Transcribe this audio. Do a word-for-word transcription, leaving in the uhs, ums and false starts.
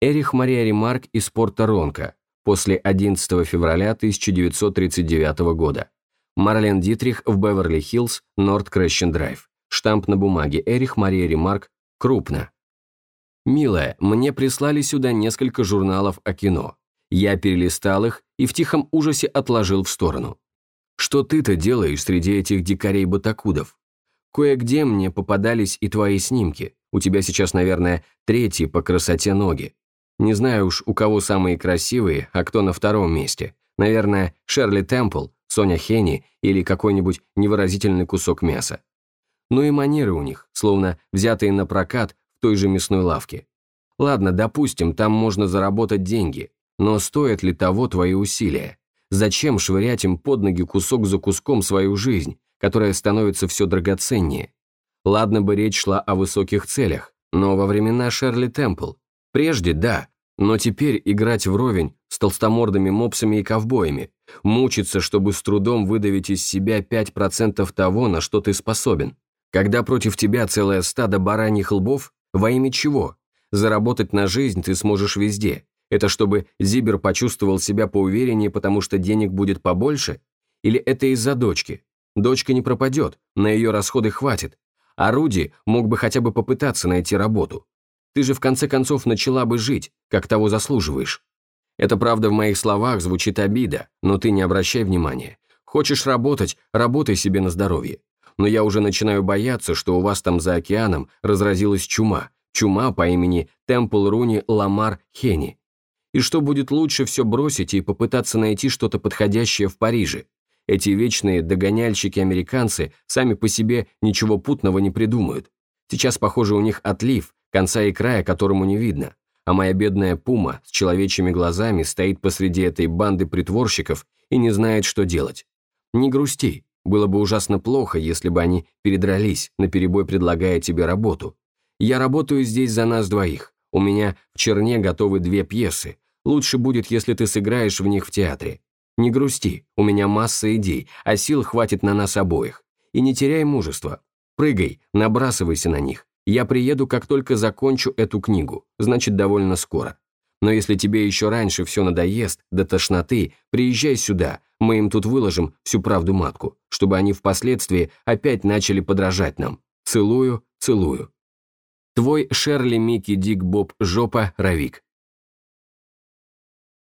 Эрих Мария Ремарк из порта Ронка после одиннадцатого февраля тысяча девятьсот тридцать девятого года. Марлен Дитрих в Беверли-Хиллз, Норт Крещен Драйв. Штамп на бумаге. Эрих Мария Ремарк. Крупно. «Милая, мне прислали сюда несколько журналов о кино. Я перелистал их и в тихом ужасе отложил в сторону. Что ты-то делаешь среди этих дикарей-батакудов? Кое-где мне попадались и твои снимки. У тебя сейчас, наверное, третьи по красоте ноги. Не знаю уж, у кого самые красивые, а кто на втором месте. Наверное, Шерли Темпл, Соня Хенни или какой-нибудь невыразительный кусок мяса. Ну и манеры у них, словно взятые на прокат в той же мясной лавке. Ладно, допустим, там можно заработать деньги, но стоят ли того твои усилия? Зачем швырять им под ноги кусок за куском свою жизнь, которая становится все драгоценнее? Ладно бы речь шла о высоких целях, но во времена Шерли Темпл. Прежде да, но теперь играть вровень с толстомордыми мопсами и ковбоями, мучиться, чтобы с трудом выдавить из себя пять процентов того, на что ты способен. Когда против тебя целое стадо бараньих лбов, во имя чего? Заработать на жизнь ты сможешь везде. Это чтобы Зибер почувствовал себя поувереннее, потому что денег будет побольше? Или это из-за дочки? Дочка не пропадет, на ее расходы хватит. А Руди мог бы хотя бы попытаться найти работу. Ты же в конце концов начала бы жить, как того заслуживаешь. Это правда в моих словах звучит обида, но ты не обращай внимания. Хочешь работать, работай себе на здоровье. Но я уже начинаю бояться, что у вас там за океаном разразилась чума. Чума по имени Темпл Руни Ламар Хенни. И что будет лучше все бросить и попытаться найти что-то подходящее в Париже? Эти вечные догоняльщики-американцы сами по себе ничего путного не придумают. Сейчас, похоже, у них отлив, конца и края которому не видно. А моя бедная пума с человечьими глазами стоит посреди этой банды притворщиков и не знает, что делать. Не грусти, было бы ужасно плохо, если бы они передрались, наперебой предлагая тебе работу. Я работаю здесь за нас двоих. У меня в черне готовы две пьесы. Лучше будет, если ты сыграешь в них в театре. Не грусти, у меня масса идей, а сил хватит на нас обоих. И не теряй мужества. Прыгай, набрасывайся на них. Я приеду, как только закончу эту книгу, значит, довольно скоро. Но если тебе еще раньше все надоест, до тошноты, приезжай сюда, мы им тут выложим всю правду матку, чтобы они впоследствии опять начали подражать нам. Целую, целую. Твой Шерли Микки Дик Боб Жопа Равик.